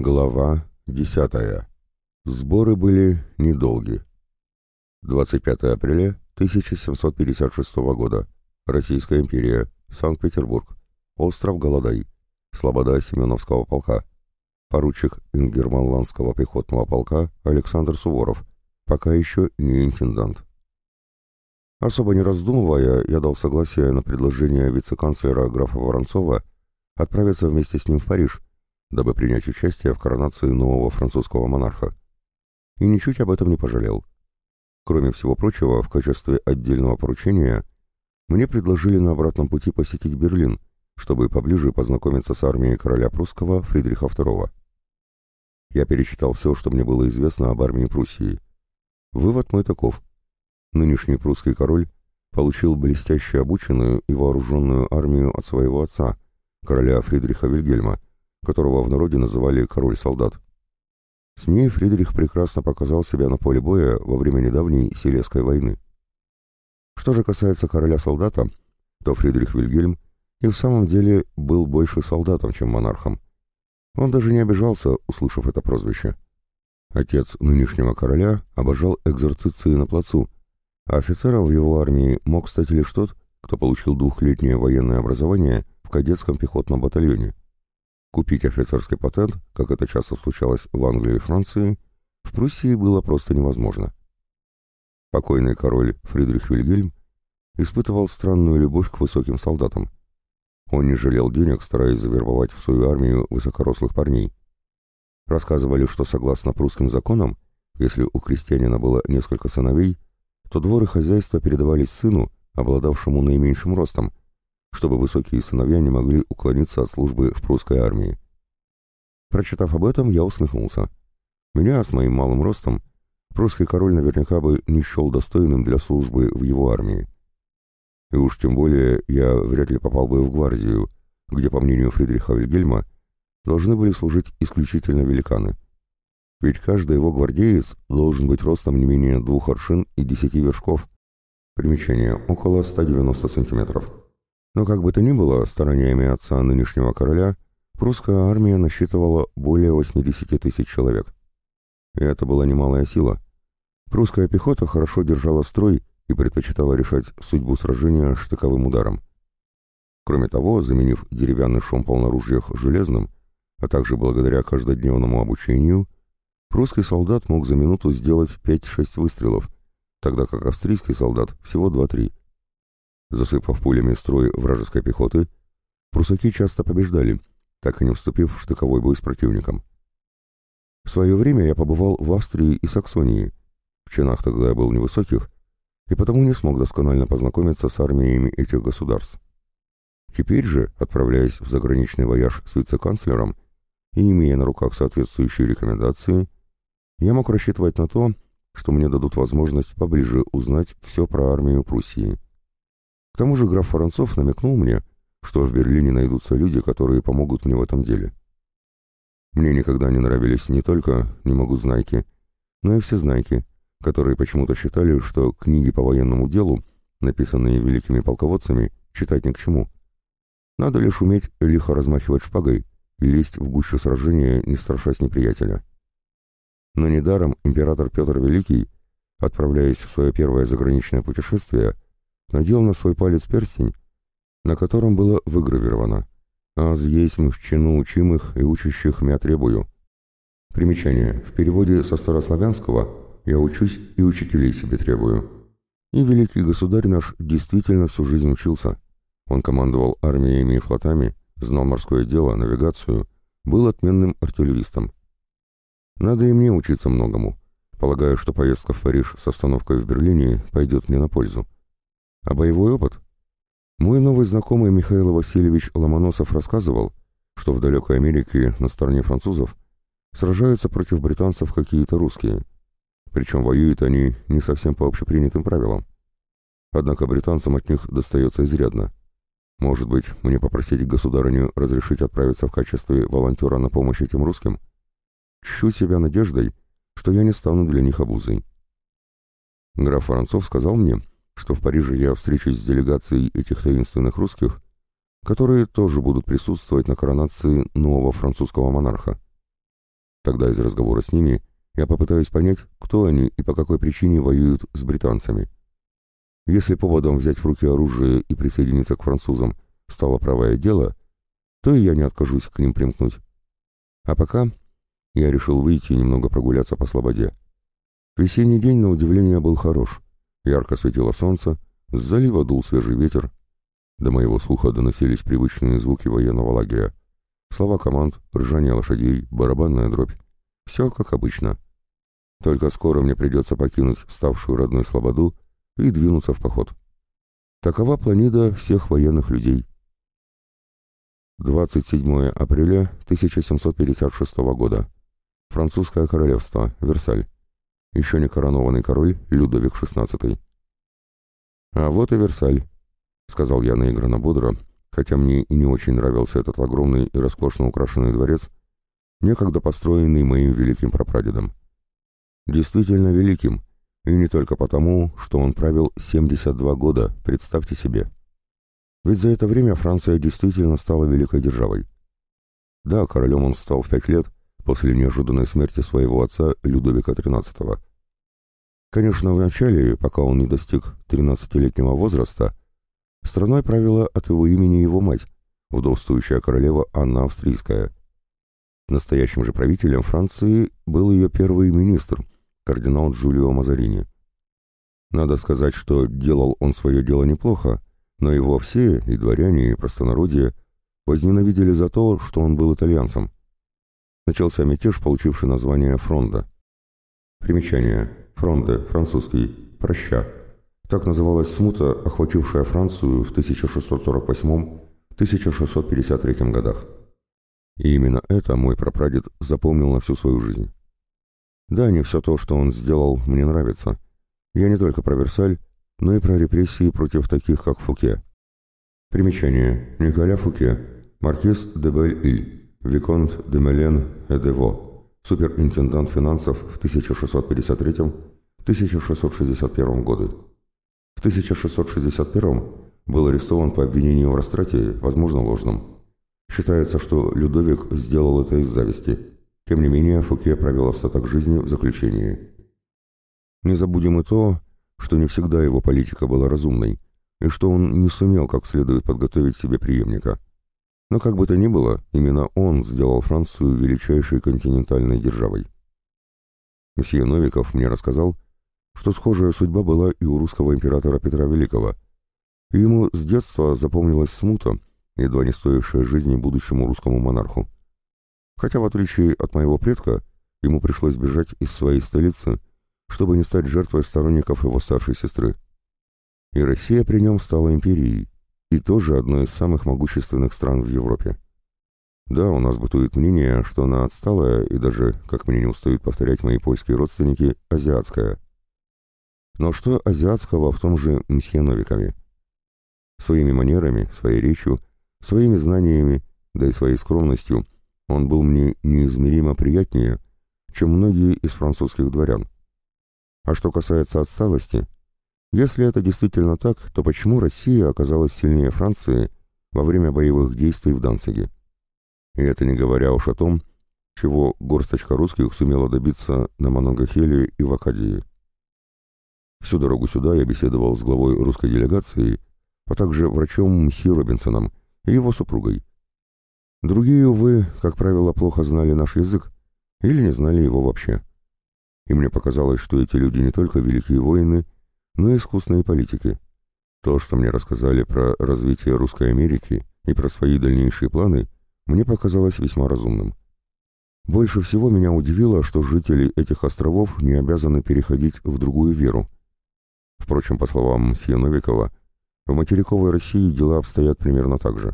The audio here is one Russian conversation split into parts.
Глава 10. Сборы были недолги. 25 апреля 1756 года. Российская империя. Санкт-Петербург. Остров Голодай. Слобода Семеновского полка. Поручик Ингерманландского пехотного полка Александр Суворов. Пока еще не интендант. Особо не раздумывая, я дал согласие на предложение вице-канцлера графа Воронцова отправиться вместе с ним в Париж, дабы принять участие в коронации нового французского монарха. И ничуть об этом не пожалел. Кроме всего прочего, в качестве отдельного поручения мне предложили на обратном пути посетить Берлин, чтобы поближе познакомиться с армией короля прусского Фридриха II. Я перечитал все, что мне было известно об армии Пруссии. Вывод мой таков. Нынешний прусский король получил блестяще обученную и вооруженную армию от своего отца, короля Фридриха Вильгельма, которого в народе называли «король-солдат». С ней Фридрих прекрасно показал себя на поле боя во время недавней Силезской войны. Что же касается короля-солдата, то Фридрих Вильгельм и в самом деле был больше солдатом, чем монархом. Он даже не обижался, услышав это прозвище. Отец нынешнего короля обожал экзерциции на плацу, а офицером в его армии мог стать лишь тот, кто получил двухлетнее военное образование в кадетском пехотном батальоне. Купить офицерский патент, как это часто случалось в Англии и Франции, в Пруссии было просто невозможно. Покойный король Фридрих Вильгельм испытывал странную любовь к высоким солдатам. Он не жалел денег, стараясь завербовать в свою армию высокорослых парней. Рассказывали, что согласно прусским законам, если у крестьянина было несколько сыновей, то двор и хозяйство передавались сыну, обладавшему наименьшим ростом, чтобы высокие сыновья не могли уклониться от службы в прусской армии. Прочитав об этом, я усмехнулся. Меня с моим малым ростом прусский король наверняка бы не счел достойным для службы в его армии. И уж тем более я вряд ли попал бы в гвардию, где, по мнению Фридриха Вильгельма, должны были служить исключительно великаны. Ведь каждый его гвардеец должен быть ростом не менее 2 аршин и 10 вершков. Примечание: около 190 сантиметров. Но как бы то ни было, стараниями отца нынешнего короля прусская армия насчитывала более 80 тысяч человек. И это была немалая сила. Прусская пехота хорошо держала строй и предпочитала решать судьбу сражения штыковым ударом. Кроме того, заменив деревянный шомпол на ружьях железным, а также благодаря каждодневному обучению, прусский солдат мог за минуту сделать 5-6 выстрелов, тогда как австрийский солдат всего 2-3. Засыпав пулями строй вражеской пехоты, прусаки часто побеждали, так и не вступив в штыковой бой с противником. В свое время я побывал в Австрии и Саксонии. В чинах тогда я был невысоких, и потому не смог досконально познакомиться с армиями этих государств. Теперь же, отправляясь в заграничный вояж с вице-канцлером и имея на руках соответствующие рекомендации, я мог рассчитывать на то, что мне дадут возможность поближе узнать все про армию Пруссии. К тому же граф Воронцов намекнул мне, что в Берлине найдутся люди, которые помогут мне в этом деле. Мне никогда не нравились не только не-могу-знайки, но и все знайки, которые почему-то считали, что книги по военному делу, написанные великими полководцами, читать ни к чему. Надо лишь уметь лихо размахивать шпагой и лезть в гущу сражения, не страшась неприятеля. Но недаром император Петр Великий, отправляясь в свое первое заграничное путешествие, надел на свой палец перстень, на котором было выгравировано «Аз есмь в чину учимых и учащих мя требую». Примечание. В переводе со старославянского «Я учусь и учителей себе требую». И великий государь наш действительно всю жизнь учился. Он командовал армиями и флотами, знал морское дело, навигацию, был отменным артиллеристом. Надо и мне учиться многому. Полагаю, что поездка в Париж с остановкой в Берлине пойдет мне на пользу. А боевой опыт? Мой новый знакомый Михаил Васильевич Ломоносов рассказывал, что в далекой Америке на стороне французов сражаются против британцев какие-то русские. Причем воюют они не совсем по общепринятым правилам. Однако британцам от них достается изрядно. Может быть, мне попросить государыню разрешить отправиться в качестве волонтера на помощь этим русским? Чщу себя надеждой, что я не стану для них обузой. Граф Воронцов сказал мне, что в Париже я встречусь с делегацией этих таинственных русских, которые тоже будут присутствовать на коронации нового французского монарха. Тогда из разговора с ними я попытаюсь понять, кто они и по какой причине воюют с британцами. Если поводом взять в руки оружие и присоединиться к французам стало правое дело, то и я не откажусь к ним примкнуть. А пока я решил выйти и немного прогуляться по слободе. Весенний день, на удивление, был хорош. Ярко светило солнце, с залива дул свежий ветер. До моего слуха доносились привычные звуки военного лагеря. Слова команд, ржание лошадей, барабанная дробь. Все как обычно. Только скоро мне придется покинуть ставшую родной слободу и двинуться в поход. Такова планида всех военных людей. 27 апреля 1756 года. Французское королевство, Версаль. Еще не коронованный король Людовик XVI. «А вот и Версаль», — сказал я наигранно бодро, хотя мне и не очень нравился этот огромный и роскошно украшенный дворец, некогда построенный моим великим прапрадедом. Действительно великим, и не только потому, что он правил 72 года, представьте себе. Ведь за это время Франция действительно стала великой державой. Да, королем он стал в 5 лет, после неожиданной смерти своего отца Людовика XIII. Конечно, вначале, пока он не достиг 13-летнего возраста, страной правила от его имени его мать, вдовствующая королева Анна Австрийская. Настоящим же правителем Франции был ее первый министр, кардинал Джулио Мазарини. Надо сказать, что делал он свое дело неплохо, но его все, и дворяне, и простонародье, возненавидели за то, что он был итальянцем. Начался мятеж, получивший название Фронда. Примечание. Фронде, французский, проща. Так называлась смута, охватившая Францию в 1648-1653 годах. И именно это мой прапрадед запомнил на всю свою жизнь. Да, не все то, что он сделал, мне нравится. Я не только про Версаль, но и про репрессии против таких, как Фуке. Примечание. Николя Фуке, маркиз де Бель-Иль, виконт де Мелен и де Во, суперинтендант финансов в 1653-1661 годы. В 1661 был арестован по обвинению в растрате, возможно, ложном. Считается, что Людовик сделал это из зависти. Тем не менее, Фуке провел остаток жизни в заключении. Не забудем и то, что не всегда его политика была разумной, и что он не сумел как следует подготовить себе преемника. Но как бы то ни было, именно он сделал Францию величайшей континентальной державой. Мсье Новиков мне рассказал, что схожая судьба была и у русского императора Петра Великого, и ему с детства запомнилась смута, едва не стоившая жизни будущему русскому монарху. Хотя, в отличие от моего предка, ему пришлось бежать из своей столицы, чтобы не стать жертвой сторонников его старшей сестры. И Россия при нем стала империей, и тоже одной из самых могущественных стран в Европе. Да, у нас бытует мнение, что она отсталая и даже, как мне не устают повторять мои польские родственники, азиатская. Но что азиатского в том же мсье Новикове? Своими манерами, своей речью, своими знаниями, да и своей скромностью он был мне неизмеримо приятнее, чем многие из французских дворян. А что касается отсталости, если это действительно так, то почему Россия оказалась сильнее Франции во время боевых действий в Данциге? И это не говоря уж о том, чего горсточка русских сумела добиться на Мононгахеле и в Акадии. Всю дорогу сюда я беседовал с главой русской делегации, а также врачом мсье Робинсоном и его супругой. Другие, увы, как правило, плохо знали наш язык или не знали его вообще. И мне показалось, что эти люди не только великие воины, но и искусные политики. То, что мне рассказали про развитие русской Америки и про свои дальнейшие планы, мне показалось весьма разумным. Больше всего меня удивило, что жители этих островов не обязаны переходить в другую веру. Впрочем, по словам мсье Новикова, в материковой России дела обстоят примерно так же.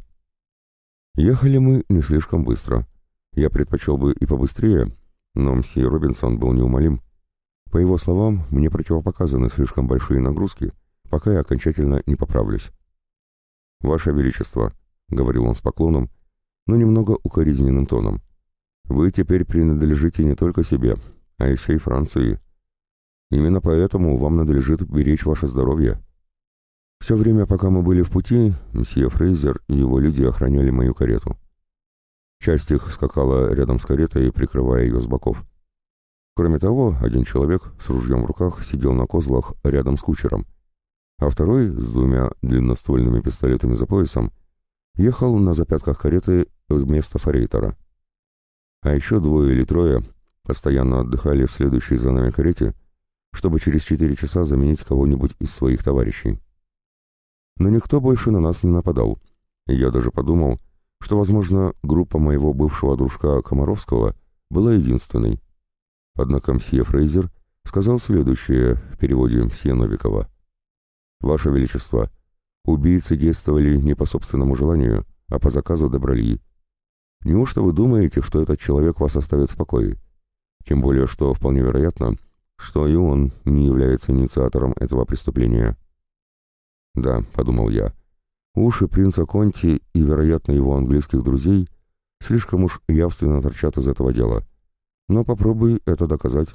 Ехали мы не слишком быстро. Я предпочел бы и побыстрее, но мсье Робинсон был неумолим. По его словам, мне противопоказаны слишком большие нагрузки, пока я окончательно не поправлюсь. «Ваше Величество», — говорил он с поклоном, но немного укоризненным тоном, — «вы теперь принадлежите не только себе, а и всей Франции. Именно поэтому вам надлежит беречь ваше здоровье». Все время, пока мы были в пути, мсье Фрейзер и его люди охраняли мою карету. Часть их скакала рядом с каретой, прикрывая ее с боков. Кроме того, один человек с ружьем в руках сидел на козлах рядом с кучером, а второй, с двумя длинноствольными пистолетами за поясом, ехал на запятках кареты вместо форейтора. А еще двое или трое постоянно отдыхали в следующей за нами карете, чтобы через 4 часа заменить кого-нибудь из своих товарищей. Но никто больше на нас не нападал, и я даже подумал, что, возможно, группа моего бывшего дружка Комаровского была единственной. Однако мсье Фрейзер сказал следующее в переводе мсье Новикова. «Ваше Величество, убийцы действовали не по собственному желанию, а по заказу Доброльи. Неужто вы думаете, что этот человек вас оставит в покое? Тем более, что вполне вероятно, что и он не является инициатором этого преступления». «Да», — подумал я, — «уши принца Конти и, вероятно, его английских друзей слишком уж явственно торчат из этого дела. Но попробуй это доказать».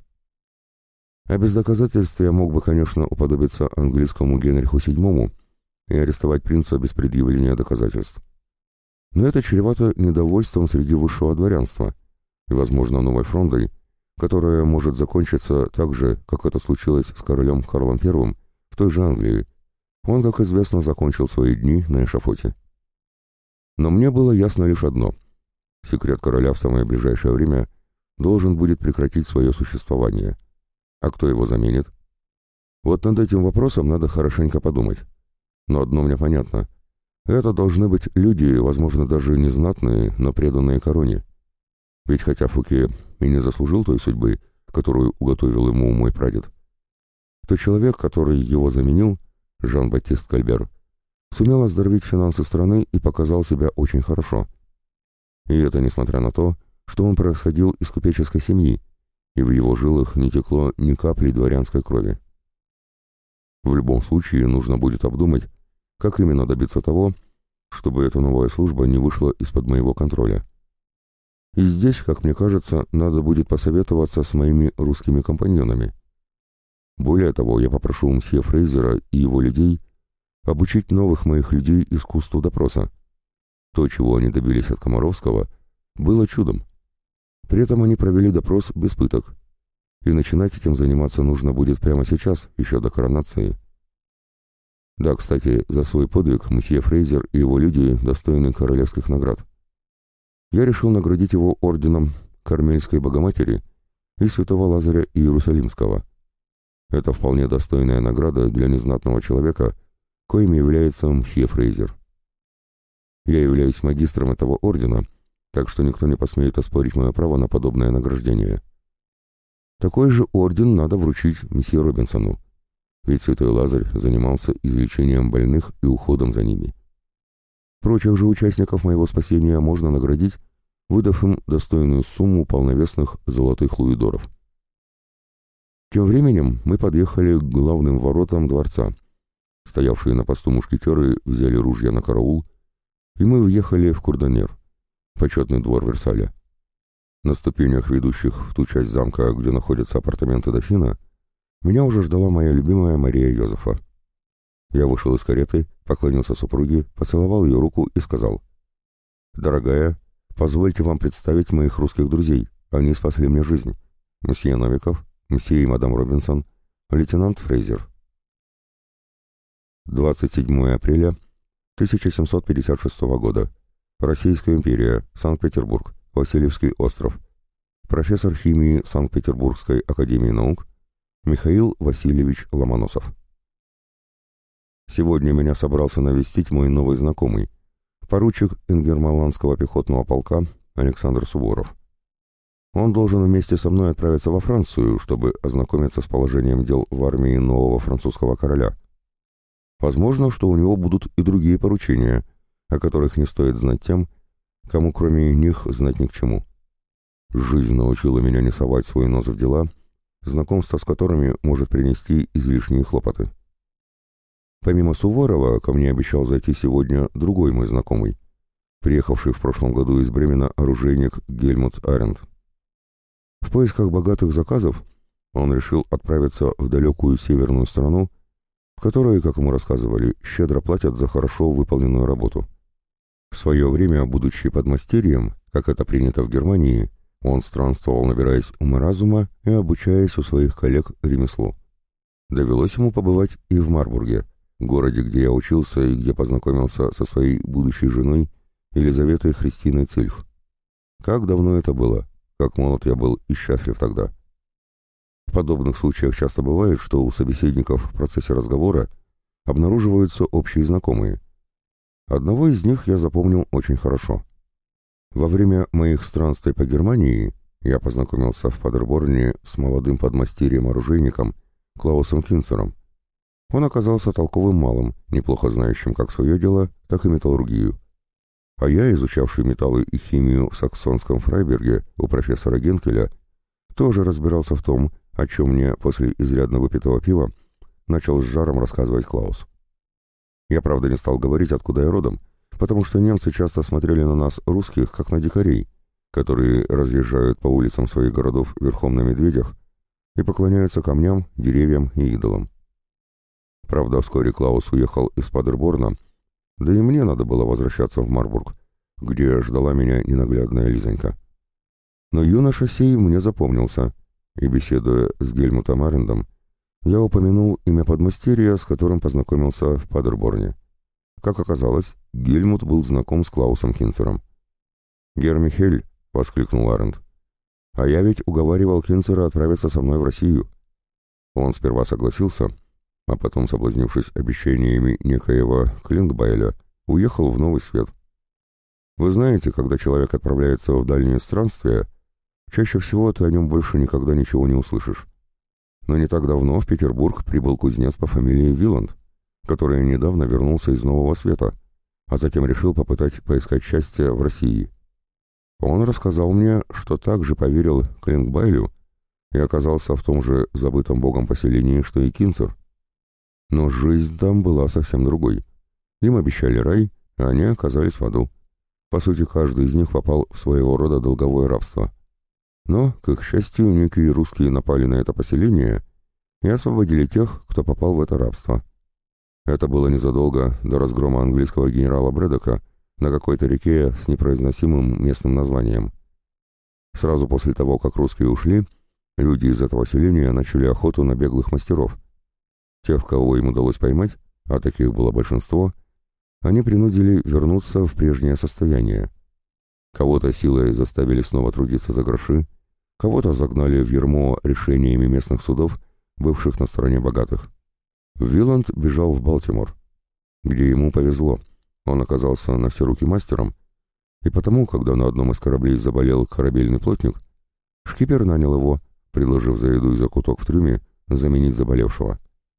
А без доказательств я мог бы, конечно, уподобиться английскому Генриху VII и арестовать принца без предъявления доказательств. Но это чревато недовольством среди высшего дворянства и, возможно, новой фрондой, которая может закончиться так же, как это случилось с королем Карлом I в той же Англии. Он, как известно, закончил свои дни на эшафоте. Но мне было ясно лишь одно. Секрет короля в самое ближайшее время должен будет прекратить свое существование. А кто его заменит? Вот над этим вопросом надо хорошенько подумать. Но одно мне понятно. Это должны быть люди, возможно, даже не знатные, но преданные короне. Ведь хотя Фуке и не заслужил той судьбы, которую уготовил ему мой прадед, то человек, который его заменил, Жан-Батист Кальбер, сумел оздоровить финансы страны и показал себя очень хорошо. И это несмотря на то, что он происходил из купеческой семьи, и в его жилах не текло ни капли дворянской крови. В любом случае нужно будет обдумать, как именно добиться того, чтобы эта новая служба не вышла из-под моего контроля. И здесь, как мне кажется, надо будет посоветоваться с моими русскими компаньонами. Более того, я попрошу мсье Фрейзера и его людей обучить новых моих людей искусству допроса. То, чего они добились от Комаровского, было чудом. При этом они провели допрос без пыток. И начинать этим заниматься нужно будет прямо сейчас, еще до коронации. Да, кстати, за свой подвиг мсье Фрейзер и его люди достойны королевских наград. Я решил наградить его орденом Кармельской Богоматери и святого Лазаря Иерусалимского. Это вполне достойная награда для незнатного человека, коим является мсье Фрейзер. Я являюсь магистром этого ордена, так что никто не посмеет оспорить мое право на подобное награждение. Такой же орден надо вручить мсье Робинсону, ведь святой Лазарь занимался излечением больных и уходом за ними. Прочих же участников моего спасения можно наградить, выдав им достойную сумму полновесных золотых луидоров. Тем временем мы подъехали к главным воротам дворца. Стоявшие на посту мушкетеры взяли ружья на караул, и мы въехали в Курдонер, почетный двор Версаля. На ступенях, ведущих в ту часть замка, где находятся апартаменты дофина, меня уже ждала моя любимая Мария Йозефа. Я вышел из кареты, поклонился супруге, поцеловал ее руку и сказал: «Дорогая, позвольте вам представить моих русских друзей, они спасли мне жизнь. Мсье Новиков, мсье и мадам Робинсон, лейтенант Фрейзер». 27 апреля 1756 года. Российская империя, Санкт-Петербург, Васильевский остров. Профессор химии Санкт-Петербургской академии наук Михаил Васильевич Ломоносов. Сегодня меня собрался навестить мой новый знакомый, поручик Ингерманландского пехотного полка Александр Суворов. Он должен вместе со мной отправиться во Францию, чтобы ознакомиться с положением дел в армии нового французского короля. Возможно, что у него будут и другие поручения, о которых не стоит знать тем, кому кроме них знать ни к чему. Жизнь научила меня не совать свой нос в дела, знакомство с которыми может принести излишние хлопоты. Помимо Суворова, ко мне обещал зайти сегодня другой мой знакомый, приехавший в прошлом году из Бремена оружейник Гельмут Арендт. В поисках богатых заказов он решил отправиться в далекую северную страну, в которой, как ему рассказывали, щедро платят за хорошо выполненную работу. В свое время, будучи подмастерьем, как это принято в Германии, он странствовал, набираясь ума-разума и обучаясь у своих коллег ремеслу. Довелось ему побывать и в Марбурге, городе, где я учился и где познакомился со своей будущей женой Елизаветой Христиной Цильф. Как давно это было, как молод я был и счастлив тогда. В подобных случаях часто бывает, что у собеседников в процессе разговора обнаруживаются общие знакомые. Одного из них я запомнил очень хорошо. Во время моих странствий по Германии я познакомился в Падерборне с молодым подмастерьем-оружейником Клаусом Кинцером. Он оказался толковым малым, неплохо знающим как свое дело, так и металлургию. А я, изучавший металлы и химию в саксонском Фрайберге у профессора Генкеля, тоже разбирался в том, о чем мне после изрядно выпитого пива начал с жаром рассказывать Клаус. Я, правда, не стал говорить, откуда я родом, потому что немцы часто смотрели на нас, русских, как на дикарей, которые разъезжают по улицам своих городов верхом на медведях и поклоняются камням, деревьям и идолам. Правда, вскоре Клаус уехал из Падерборна, да и мне надо было возвращаться в Марбург, где ждала меня ненаглядная Лизонька. Но юноша сей мне запомнился, и, беседуя с Гельмутом Арендом, я упомянул имя подмастерья, с которым познакомился в Падерборне. Как оказалось, Гельмут был знаком с Клаусом Кинцером. «Герр Михель!» — воскликнул Аренд. «А я ведь уговаривал Кинцера отправиться со мной в Россию». Он сперва согласился, а потом, соблазнившись обещаниями некоего Клингбайля, уехал в Новый Свет. Вы знаете, когда человек отправляется в дальние странствия, чаще всего ты о нем больше никогда ничего не услышишь. Но не так давно в Петербург прибыл кузнец по фамилии Виланд, который недавно вернулся из Нового Света, а затем решил попытать поискать счастье в России. Он рассказал мне, что также поверил Клингбайлю и оказался в том же забытом богом поселении, что и Кинцер. Но жизнь там была совсем другой. Им обещали рай, а они оказались в аду. По сути, каждый из них попал в своего рода долговое рабство. Но, к их счастью, некие русские напали на это поселение и освободили тех, кто попал в это рабство. Это было незадолго до разгрома английского генерала Брэдока на какой-то реке с непроизносимым местным названием. Сразу после того, как русские ушли, люди из этого селения начали охоту на беглых мастеров. Тех, кого им удалось поймать, а таких было большинство, они принудили вернуться в прежнее состояние. Кого-то силой заставили снова трудиться за гроши, кого-то загнали в ярмо решениями местных судов, бывших на стороне богатых. Виланд бежал в Балтимор, где ему повезло. Он оказался на все руки мастером, и потому, когда на одном из кораблей заболел корабельный плотник, шкипер нанял его, предложив за еду и закуток в трюме заменить заболевшего.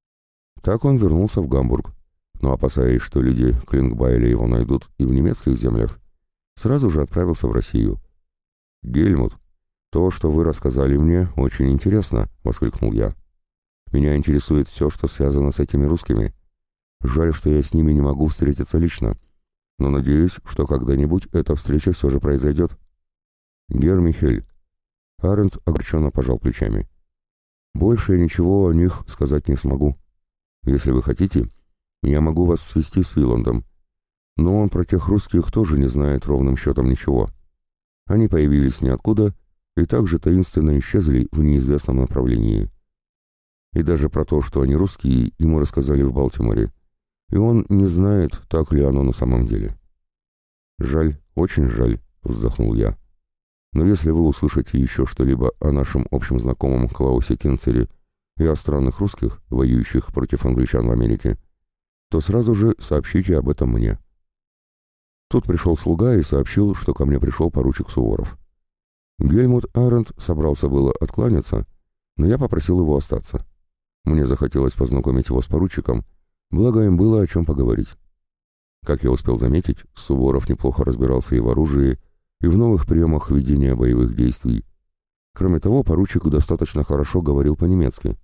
Так он вернулся в Гамбург, но, опасаясь, что люди Клингбайля его найдут и в немецких землях, сразу же отправился в Россию. «Гельмут, то, что вы рассказали мне, очень интересно», — воскликнул я. «Меня интересует все, что связано с этими русскими. Жаль, что я с ними не могу встретиться лично, но надеюсь, что когда-нибудь эта встреча все же произойдет». «Герр Михель», — Аренд огорченно пожал плечами, — «больше я ничего о них сказать не смогу. Если вы хотите, я могу вас свести с Виландом, но он про тех русских тоже не знает ровным счетом ничего. Они появились ниоткуда и также таинственно исчезли в неизвестном направлении. И даже про то, что они русские, ему рассказали в Балтиморе, и он не знает, так ли оно на самом деле». «Жаль, очень жаль», — вздохнул я. «Но если вы услышите еще что-либо о нашем общем знакомом Клаусе Кинцере и о странных русских, воюющих против англичан в Америке, то сразу же сообщите об этом мне». Тут пришел слуга и сообщил, что ко мне пришел поручик Суворов. Гельмут Аренд собрался было откланяться, но я попросил его остаться. Мне захотелось познакомить его с поручиком, благо им было о чем поговорить. Как я успел заметить, Суворов неплохо разбирался и в оружии, и в новых приемах ведения боевых действий. Кроме того, поручик достаточно хорошо говорил по-немецки.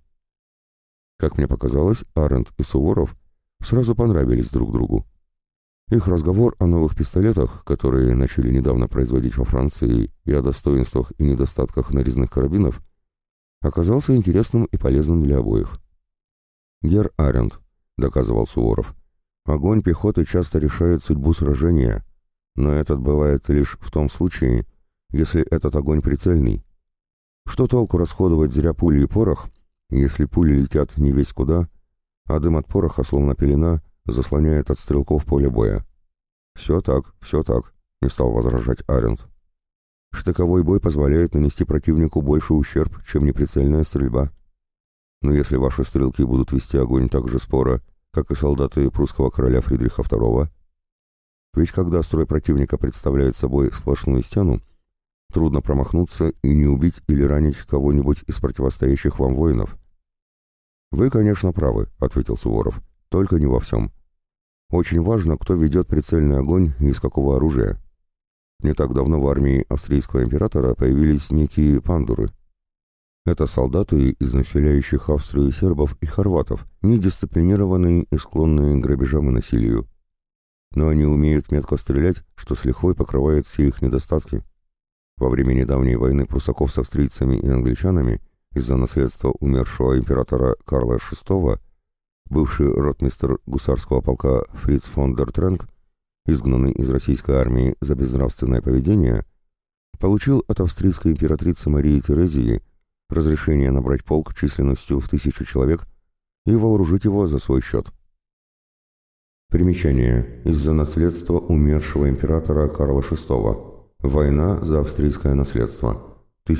Как мне показалось, Аренд и Суворов сразу понравились друг другу. Их разговор о новых пистолетах, которые начали недавно производить во Франции, и о достоинствах и недостатках нарезных карабинов, оказался интересным и полезным для обоих. «Герр Аренд», — доказывал Суворов, — «огонь пехоты часто решает судьбу сражения, Но этот бывает лишь в том случае, если этот огонь прицельный. Что толку расходовать зря пули и порох, если пули летят не весь куда, а дым от пороха, словно пелена, заслоняет от стрелков поле боя? Все так, не стал возражать Арент. Штыковой бой позволяет нанести противнику больше ущерб, чем неприцельная стрельба. Но если ваши стрелки будут вести огонь так же споро, как и солдаты прусского короля Фридриха II, ведь когда строй противника представляет собой сплошную стену, трудно промахнуться и не убить или ранить кого-нибудь из противостоящих вам воинов. «Вы, конечно, правы», — ответил Суворов, — «только не во всем. Очень важно, кто ведет прицельный огонь и из какого оружия. Не так давно в армии австрийского императора появились некие пандуры. Это солдаты из населяющих Австрию сербов и хорватов, недисциплинированные и склонные к грабежам и насилию. Но они умеют метко стрелять, что с лихвой покрывает все их недостатки. Во время недавней войны прусаков с австрийцами и англичанами из-за наследства умершего императора Карла VI бывший ротмистр гусарского полка Фриц фон дер Тренк, изгнанный из российской армии за безнравственное поведение, получил от австрийской императрицы Марии Терезии разрешение набрать полк численностью в 1000 человек и вооружить его за свой счет. Примечание. Из-за наследства умершего императора Карла VI. Война за австрийское наследство.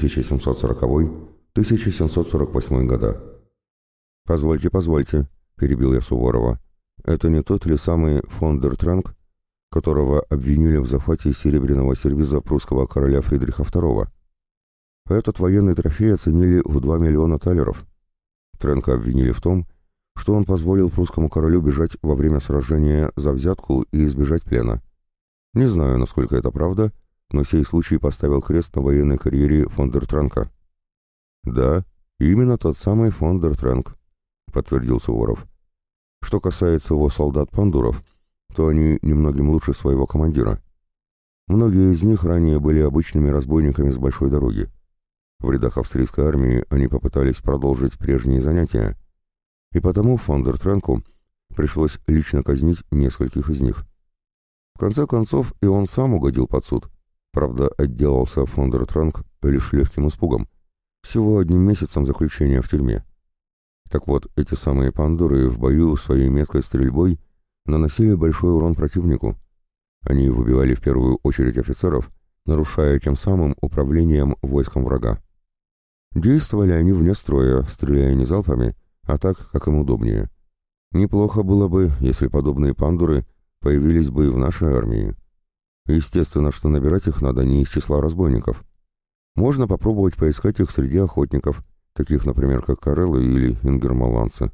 1740-1748 года. «Позвольте», — перебил я Суворова. «Это не тот ли самый фон дер Тренк, которого обвинили в захвате серебряного сервиза прусского короля Фридриха II? Этот военный трофей оценили в 2 миллиона талеров. Тренка обвинили в том, что он позволил прусскому королю бежать во время сражения за взятку и избежать плена. Не знаю, насколько это правда, но сей случай поставил крест на военной карьере фон дер Тренка». «Да, именно тот самый фон дер Тренк», — подтвердил Суворов. «Что касается его солдат-пандуров, то они немногим лучше своего командира. Многие из них ранее были обычными разбойниками с большой дороги. В рядах австрийской армии они попытались продолжить прежние занятия, и потому фон дер Тренку пришлось лично казнить нескольких из них. В конце концов и он сам угодил под суд. Правда, отделался фон дер Тренк лишь легким испугом, всего 1 месяцем заключения в тюрьме. Так вот, эти самые пандуры в бою своей меткой стрельбой наносили большой урон противнику. Они выбивали в первую очередь офицеров, нарушая тем самым управлением войском врага. Действовали они вне строя, стреляя не залпами, а так, как им удобнее. Неплохо было бы, если подобные пандуры появились бы и в нашей армии. Естественно, что набирать их надо не из числа разбойников. Можно попробовать поискать их среди охотников, таких, например, как карелы или ингерманландцы.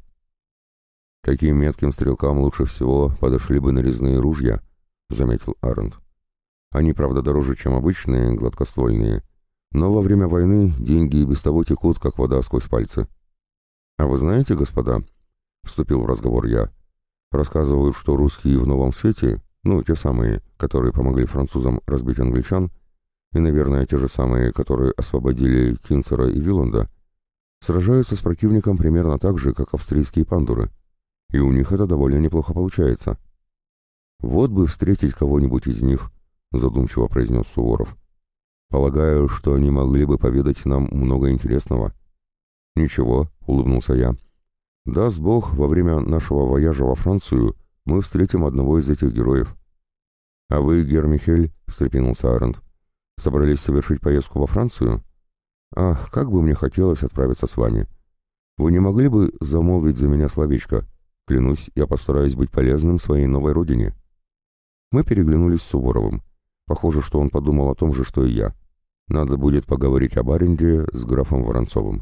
«Каким метким стрелкам лучше всего подошли бы нарезные ружья», — заметил Арент. «Они, правда, дороже, чем обычные, гладкоствольные, но во время войны деньги и без того текут, как вода сквозь пальцы». «А вы знаете, господа», — вступил в разговор я, — «рассказывают, что русские в Новом Свете, ну, те самые, которые помогли французам разбить англичан, и, наверное, те же самые, которые освободили Кинцера и Виланда, сражаются с противником примерно так же, как австрийские пандуры, и у них это довольно неплохо получается». «Вот бы встретить кого-нибудь из них», — задумчиво произнес Суворов. «Полагаю, что они могли бы поведать нам много интересного». «Ничего», — улыбнулся я. «Даст Бог, во время нашего вояжа во Францию мы встретим одного из этих героев». «А вы, герр Михель», — встрепенулся Арент, — «собрались совершить поездку во Францию? Ах, как бы мне хотелось отправиться с вами. Вы не могли бы замолвить за меня словечко? Клянусь, я постараюсь быть полезным своей новой родине». Мы переглянулись с Суворовым. Похоже, что он подумал о том же, что и я. Надо будет поговорить об Аренде с графом Воронцовым.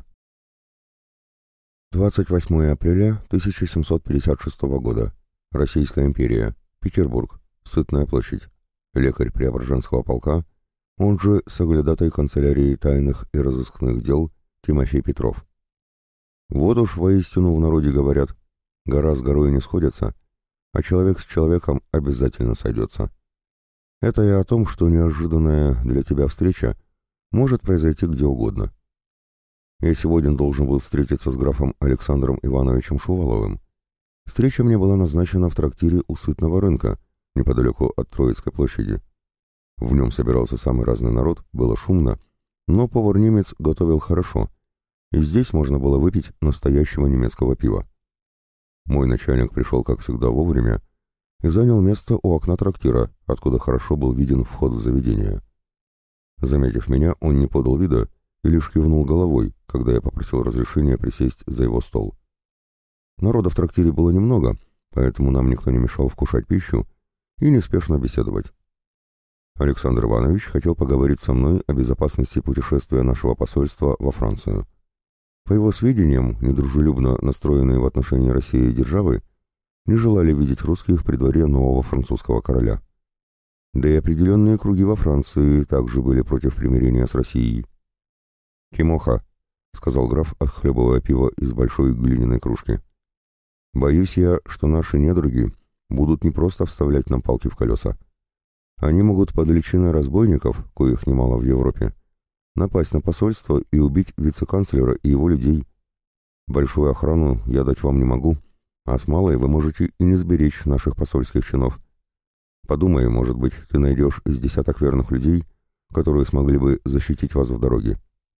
28 апреля 1756 года. Российская империя. Петербург. Сытная площадь. Лекарь Преображенского полка, он же соглядатай канцелярии тайных и разыскных дел Тимофей Петров. Вот уж воистину в народе говорят, гора с горой не сходится, а человек с человеком обязательно сойдется. Это и о том, что неожиданная для тебя встреча может произойти где угодно. Я сегодня должен был встретиться с графом Александром Ивановичем Шуваловым. Встреча мне была назначена в трактире у Сытного рынка, неподалеку от Троицкой площади. В нем собирался самый разный народ, было шумно, но повар-немец готовил хорошо, и здесь можно было выпить настоящего немецкого пива. Мой начальник пришел, как всегда, вовремя и занял место у окна трактира, откуда хорошо был виден вход в заведение. Заметив меня, он не подал вида и лишь кивнул головой, когда я попросил разрешения присесть за его стол. Народа в трактире было немного, поэтому нам никто не мешал вкушать пищу и неспешно беседовать. Александр Иванович хотел поговорить со мной о безопасности путешествия нашего посольства во Францию. По его сведениям, недружелюбно настроенные в отношении России державы не желали видеть русских при дворе нового французского короля. Да и определенные круги во Франции также были против примирения с Россией. «Тимоха», — сказал граф, отхлебывая пиво из большой глиняной кружки, — «боюсь я, что наши недруги будут не просто вставлять нам палки в колеса. Они могут под личиной разбойников, коих немало в Европе, напасть на посольство и убить вице-канцлера и его людей. Большую охрану я дать вам не могу, а с малой вы можете и не сберечь наших посольских чинов. Подумай, может быть, ты найдешь из десяток верных людей, которые смогли бы защитить вас в дороге».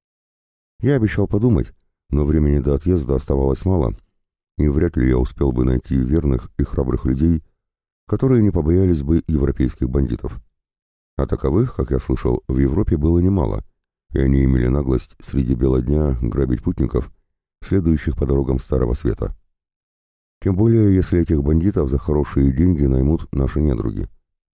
Я обещал подумать, но времени до отъезда оставалось мало, и вряд ли я успел бы найти верных и храбрых людей, которые не побоялись бы европейских бандитов. А таковых, как я слышал, в Европе было немало, и они имели наглость среди бела дня грабить путников, следующих по дорогам Старого Света. Тем более, если этих бандитов за хорошие деньги наймут наши недруги.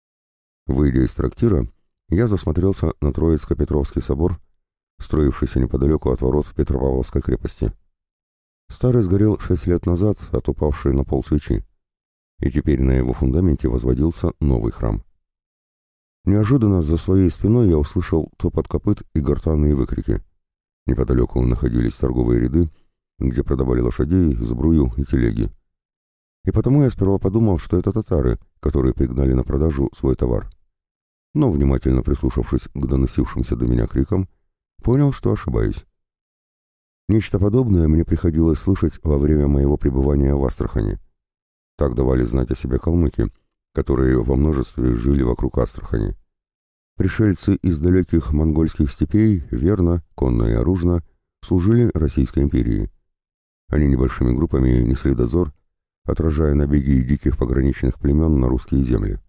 Выйдя из трактира, я засмотрелся на Троицко-Петровский собор, строившийся неподалеку от ворот Петропавловской крепости. Старый сгорел 6 лет назад от упавшей на пол свечи, и теперь на его фундаменте возводился новый храм. Неожиданно за своей спиной я услышал топот копыт и гортанные выкрики. Неподалеку находились торговые ряды, где продавали лошадей, сбрую и телеги. И потому я сперва подумал, что это татары, которые пригнали на продажу свой товар. Но, внимательно прислушавшись к доносившимся до меня крикам, понял, что ошибаюсь. Нечто подобное мне приходилось слышать во время моего пребывания в Астрахани. Так давали знать о себе калмыки, которые во множестве жили вокруг Астрахани. Пришельцы из далеких монгольских степей, верно, конно и оружно, служили Российской империи. Они небольшими группами несли дозор, отражая набеги диких пограничных племен на русские земли.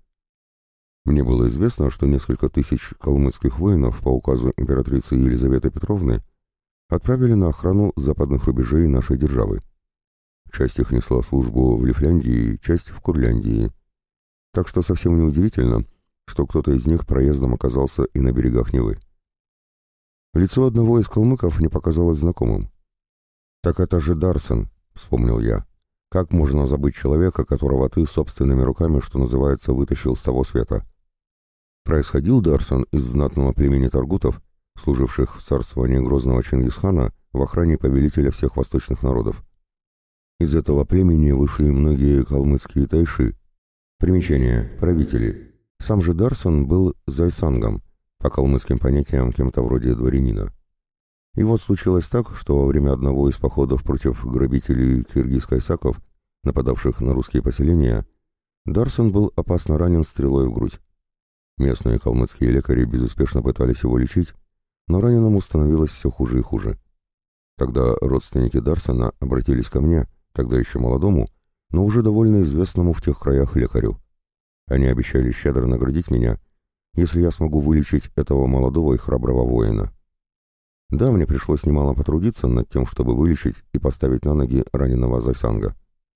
Мне было известно, что несколько тысяч калмыцких воинов по указу императрицы Елизаветы Петровны отправили на охрану западных рубежей нашей державы. Часть их несла службу в Лифляндии, часть в Курляндии. Так что совсем неудивительно, что кто-то из них проездом оказался и на берегах Невы. Лицо одного из калмыков мне показалось знакомым. «Так это же Дарсон», — вспомнил я. «Как можно забыть человека, которого ты собственными руками, что называется, вытащил с того света?» Происходил Дарсон из знатного племени таргутов, служивших в царствовании грозного Чингисхана в охране повелителя всех восточных народов. Из этого племени вышли многие калмыцкие тайши. Примечание: правители. Сам же Дарсон был зайсангом, по калмыцким понятиям кем-то вроде дворянина. И вот случилось так, что во время одного из походов против грабителей киргиз-кайсаков, нападавших на русские поселения, Дарсон был опасно ранен стрелой в грудь. Местные калмыцкие лекари безуспешно пытались его лечить, но раненому становилось все хуже и хуже. Тогда родственники Дарсона обратились ко мне, тогда еще молодому, но уже довольно известному в тех краях лекарю. Они обещали щедро наградить меня, если я смогу вылечить этого молодого и храброго воина. Да, мне пришлось немало потрудиться над тем, чтобы вылечить и поставить на ноги раненого Зайсанга.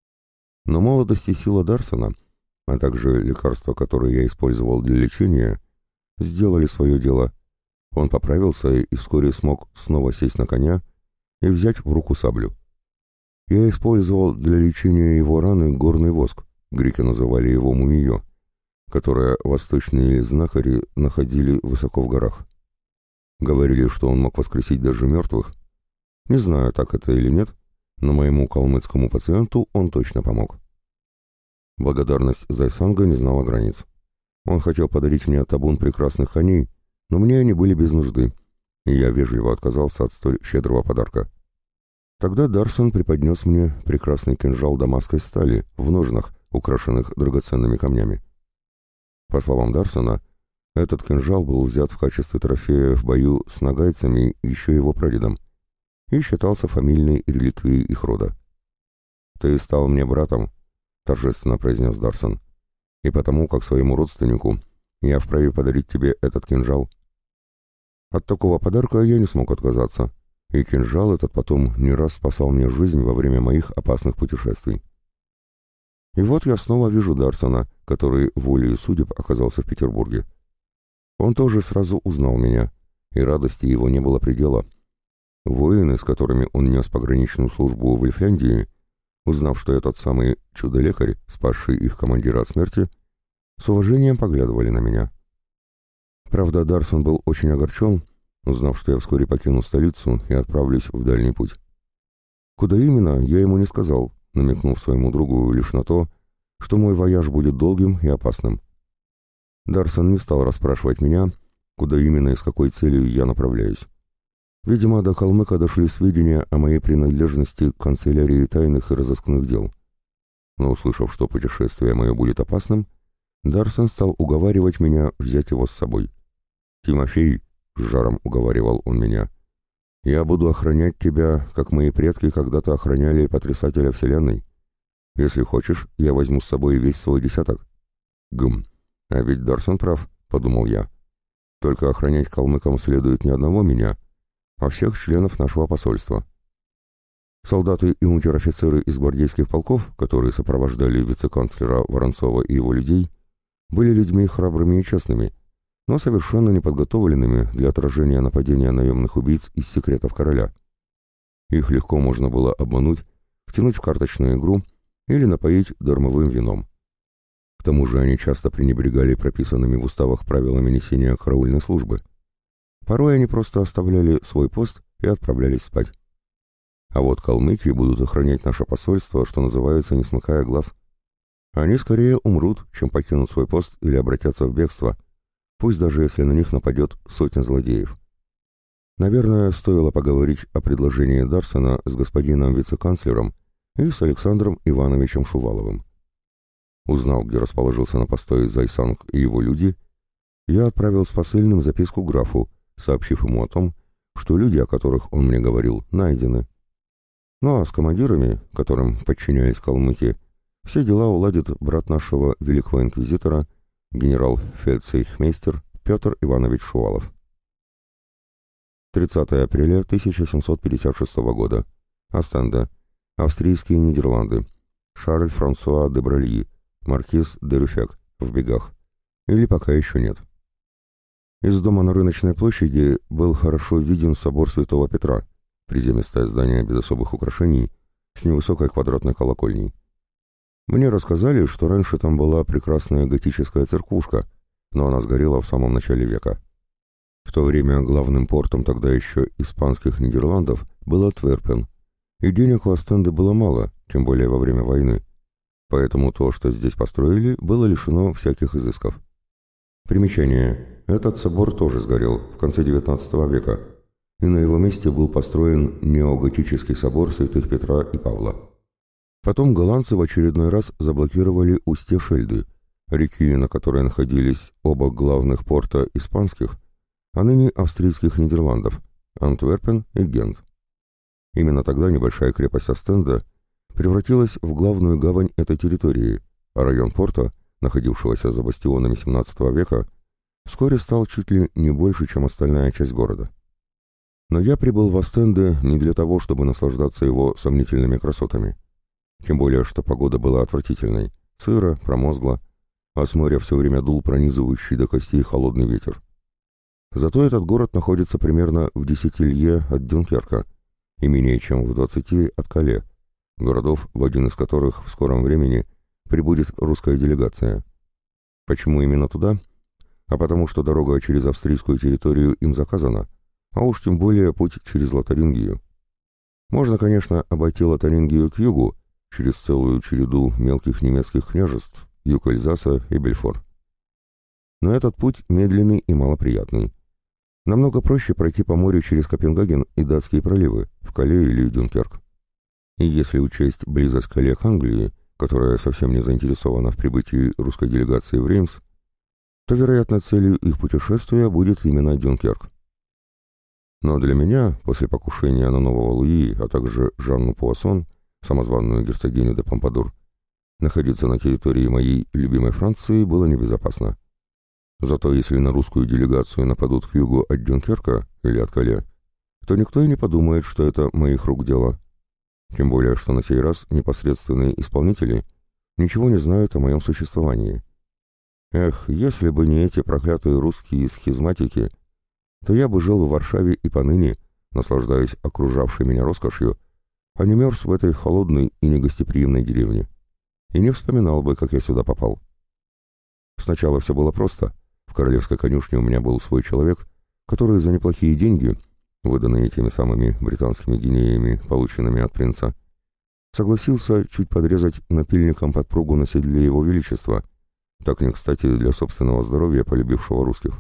Но молодость и сила Дарсона, а также лекарства, которые я использовал для лечения, сделали свое дело. Он поправился и вскоре смог снова сесть на коня и взять в руку саблю. Я использовал для лечения его раны горный воск, греки называли его мумиё, которое восточные знахари находили высоко в горах. Говорили, что он мог воскресить даже мертвых. Не знаю, так это или нет, но моему калмыцкому пациенту он точно помог. Благодарность Зайсанга не знала границ. Он хотел подарить мне табун прекрасных коней, но мне они были без нужды, и я вежливо отказался от столь щедрого подарка. Тогда Дарсон преподнес мне прекрасный кинжал дамасской стали в ножнах, украшенных драгоценными камнями. По словам Дарсона, Этот кинжал был взят в качестве трофея в бою с нагайцами еще его прадедом и считался фамильной реликвией их рода. «Ты стал мне братом», — торжественно произнес Дарсон, «и потому, как своему родственнику, я вправе подарить тебе этот кинжал». От такого подарка я не смог отказаться, и кинжал этот потом не раз спасал мне жизнь во время моих опасных путешествий. И вот я снова вижу Дарсона, который волею судеб оказался в Петербурге. Он тоже сразу узнал меня, и радости его не было предела. Воины, с которыми он нес пограничную службу в Ильфляндии, узнав, что этот самый чудо-лекарь, спасший их командира от смерти, с уважением поглядывали на меня. Правда, Дарсон был очень огорчен, узнав, что я вскоре покину столицу и отправлюсь в дальний путь. Куда именно, я ему не сказал, намекнув своему другу лишь на то, что мой вояж будет долгим и опасным. Дарсон не стал расспрашивать меня, куда именно и с какой целью я направляюсь. Видимо, до калмыка дошли сведения о моей принадлежности к канцелярии тайных и разыскных дел. Но услышав, что путешествие мое будет опасным, Дарсон стал уговаривать меня взять его с собой. «Тимофей», — с жаром уговаривал он меня, — «я буду охранять тебя, как мои предки когда-то охраняли потрясателя Вселенной. Если хочешь, я возьму с собой весь свой десяток». «Гм, а ведь Дарсон прав», — подумал я. «Только охранять калмыкам следует не одного меня, а всех членов нашего посольства». Солдаты и унтер-офицеры из гвардейских полков, которые сопровождали вице-канцлера Воронцова и его людей, были людьми храбрыми и честными, но совершенно неподготовленными для отражения нападения наемных убийц из секретов короля. Их легко можно было обмануть, втянуть в карточную игру или напоить дармовым вином. К тому же они часто пренебрегали прописанными в уставах правилами несения караульной службы. Порой они просто оставляли свой пост и отправлялись спать. А вот калмыки будут охранять наше посольство, что называется, не смыкая глаз. Они скорее умрут, чем покинут свой пост или обратятся в бегство, пусть даже если на них нападет сотня злодеев. Наверное, стоило поговорить о предложении Дарсона с господином вице-канцлером и с Александром Ивановичем Шуваловым. Узнав, где расположился на постое Зайсанг и его люди, я отправил с посыльным записку графу, сообщив ему о том, что люди, о которых он мне говорил, найдены. Ну а с командирами, которым подчинялись калмыки, все дела уладит брат нашего великого инквизитора, генерал-фельдцейхмейстер Петр Иванович Шувалов. 30 апреля 1756 года. Остенде. Австрийские Нидерланды. Шарль Франсуа де Бральи, маркиз де Рюфек, в бегах. Или пока еще нет. Из дома на Рыночной площади был хорошо виден собор Святого Петра, приземистое здание без особых украшений, с невысокой квадратной колокольней. Мне рассказали, что раньше там была прекрасная готическая церквушка, но она сгорела в самом начале века. В то время главным портом тогда еще испанских Нидерландов был Антверпен, и денег у Остенде было мало, тем более во время войны, поэтому то, что здесь построили, было лишено всяких изысков. Примечание. Этот собор тоже сгорел в конце XIX века, и на его месте был построен неоготический собор святых Петра и Павла. Потом голландцы в очередной раз заблокировали устье Шельды, реки, на которой находились оба главных порта испанских, а ныне австрийских Нидерландов, Антверпен и Гент. Именно тогда небольшая крепость Остенде превратилась в главную гавань этой территории, а район порта, находившегося за бастионами XVII века, вскоре стал чуть ли не больше, чем остальная часть города. Но я прибыл в Остенде не для того, чтобы наслаждаться его сомнительными красотами. Тем более, что погода была отвратительной, сыро, промозгло, а с моря все время дул пронизывающий до костей холодный ветер. Зато этот город находится примерно в 10 лье от Дюнкерка и менее чем в 20 от Кале, городов, в один из которых в скором времени прибудет русская делегация. Почему именно туда? А потому что дорога через австрийскую территорию им заказана, а уж тем более путь через Лотарингию. Можно, конечно, обойти Лотарингию к югу, через целую череду мелких немецких княжеств, юг Эльзаса и Бельфор. Но этот путь медленный и малоприятный. Намного проще пройти по морю через Копенгаген и датские проливы, в Кале или Дюнкерк. И если учесть близость Кале к Англии, которая совсем не заинтересована в прибытии русской делегации в Реймс, то, вероятно, целью их путешествия будет именно Дюнкерк. Но для меня, после покушения на нового Луи, а также Жанну Пуассон, самозванную герцогиню де Помпадур, находиться на территории моей любимой Франции было небезопасно. Зато если на русскую делегацию нападут к югу от Дюнкерка или от Кале, то никто и не подумает, что это моих рук дело. Тем более, что на сей раз непосредственные исполнители ничего не знают о моем существовании. Эх, если бы не эти проклятые русские схизматики, то я бы жил в Варшаве и поныне, наслаждаясь окружавшей меня роскошью, а не мерз в этой холодной и негостеприимной деревне. И не вспоминал бы, как я сюда попал. Сначала все было просто. В королевской конюшне у меня был свой человек, который за неплохие деньги, выданные теми самыми британскими гинеями, полученными от принца, согласился чуть подрезать напильником подпругу на седле его величества, так не кстати для собственного здоровья полюбившего русских.